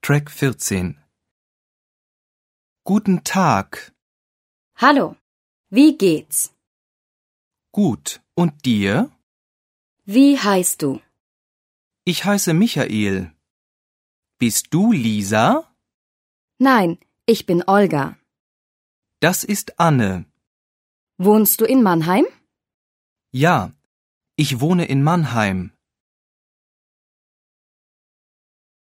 Track 14. Guten Tag. Hallo, wie geht's? Gut. Und dir? Wie heißt du? Ich heiße Michael. Bist du Lisa? Nein, ich bin Olga. Das ist Anne. Wohnst du in Mannheim? Ja, ich wohne in Mannheim.